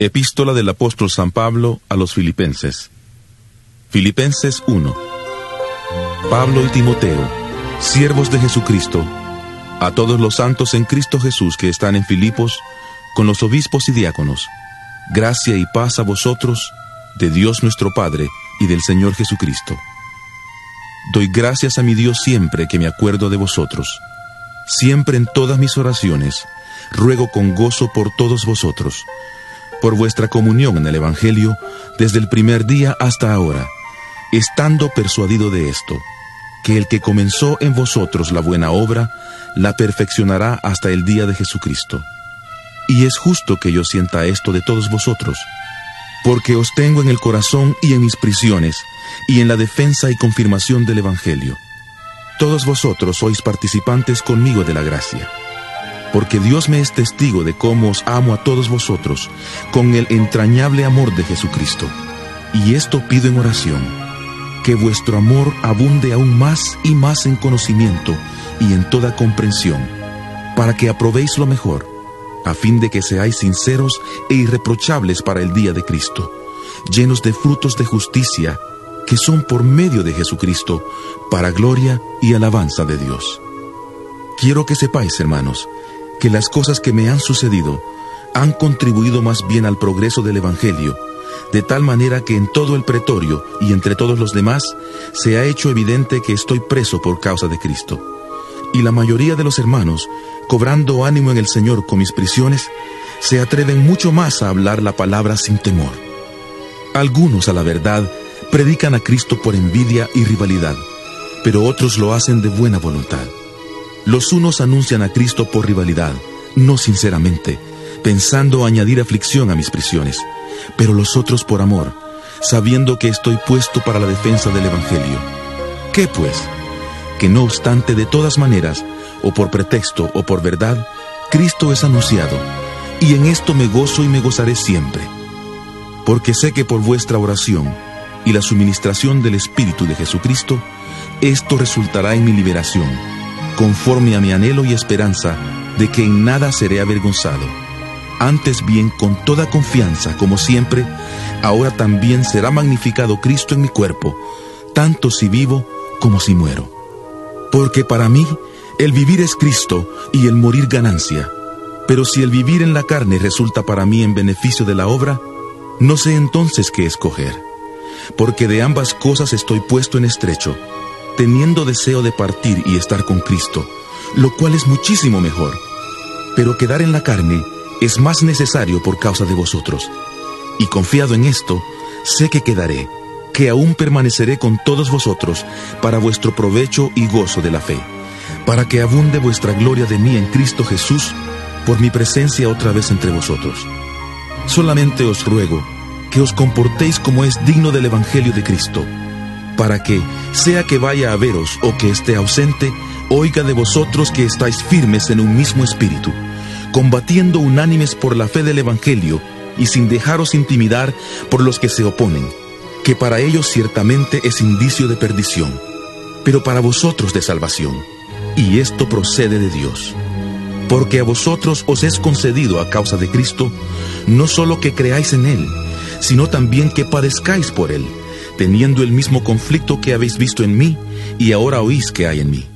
Epístola del apóstol San Pablo a los Filipenses. Filipenses 1. Pablo y Timoteo, siervos de Jesucristo, a todos los santos en Cristo Jesús que están en Filipos, con los obispos y diáconos, gracia y paz a vosotros, de Dios nuestro Padre y del Señor Jesucristo. Doy gracias a mi Dios siempre que me acuerdo de vosotros. Siempre en todas mis oraciones, ruego con gozo por todos vosotros, por vuestra comunión en el Evangelio, desde el primer día hasta ahora, estando persuadido de esto, que el que comenzó en vosotros la buena obra, la perfeccionará hasta el día de Jesucristo. Y es justo que yo sienta esto de todos vosotros, porque os tengo en el corazón y en mis prisiones, y en la defensa y confirmación del Evangelio. Todos vosotros sois participantes conmigo de la gracia. Porque Dios me es testigo de cómo os amo a todos vosotros, con el entrañable amor de Jesucristo. Y esto pido en oración, que vuestro amor abunde aún más y más en conocimiento y en toda comprensión, para que aprobéis lo mejor, a fin de que seáis sinceros e irreprochables para el día de Cristo, llenos de frutos de justicia, que son por medio de Jesucristo, para gloria y alabanza de Dios. Quiero que sepáis, hermanos, que las cosas que me han sucedido han contribuido más bien al progreso del Evangelio, de tal manera que en todo el pretorio y entre todos los demás se ha hecho evidente que estoy preso por causa de Cristo. Y la mayoría de los hermanos, cobrando ánimo en el Señor con mis prisiones, se atreven mucho más a hablar la palabra sin temor. Algunos, a la verdad, predican a Cristo por envidia y rivalidad, pero otros lo hacen de buena voluntad. Los unos anuncian a Cristo por rivalidad, no sinceramente, pensando añadir aflicción a mis prisiones, pero los otros por amor, sabiendo que estoy puesto para la defensa del Evangelio. ¿Qué pues? Que no obstante, de todas maneras, o por pretexto o por verdad, Cristo es anunciado, y en esto me gozo y me gozaré siempre. Porque sé que por vuestra oración y la suministración del Espíritu de Jesucristo, esto resultará en mi liberación, conforme a mi anhelo y esperanza de que en nada seré avergonzado. Antes bien, con toda confianza, como siempre, ahora también será magnificado Cristo en mi cuerpo, tanto si vivo como si muero. Porque para mí, el vivir es Cristo y el morir ganancia. Pero si el vivir en la carne resulta para mí en beneficio de la obra, no sé entonces qué escoger. Porque de ambas cosas estoy puesto en estrecho, teniendo deseo de partir y estar con Cristo, lo cual es muchísimo mejor. Pero quedar en la carne es más necesario por causa de vosotros. Y confiado en esto, sé que quedaré, que aún permaneceré con todos vosotros para vuestro provecho y gozo de la fe, para que abunde vuestra gloria de mí en Cristo Jesús, por mi presencia otra vez entre vosotros. Solamente os ruego que os comportéis como es digno del Evangelio de Cristo, para que, sea que vaya a veros o que esté ausente, oiga de vosotros que estáis firmes en un mismo espíritu, combatiendo unánimes por la fe del Evangelio y sin dejaros intimidar por los que se oponen, que para ellos ciertamente es indicio de perdición, pero para vosotros de salvación, y esto procede de Dios. Porque a vosotros os es concedido a causa de Cristo, no solo que creáis en Él, sino también que padezcáis por Él, teniendo el mismo conflicto que habéis visto en mí y ahora oís que hay en mí.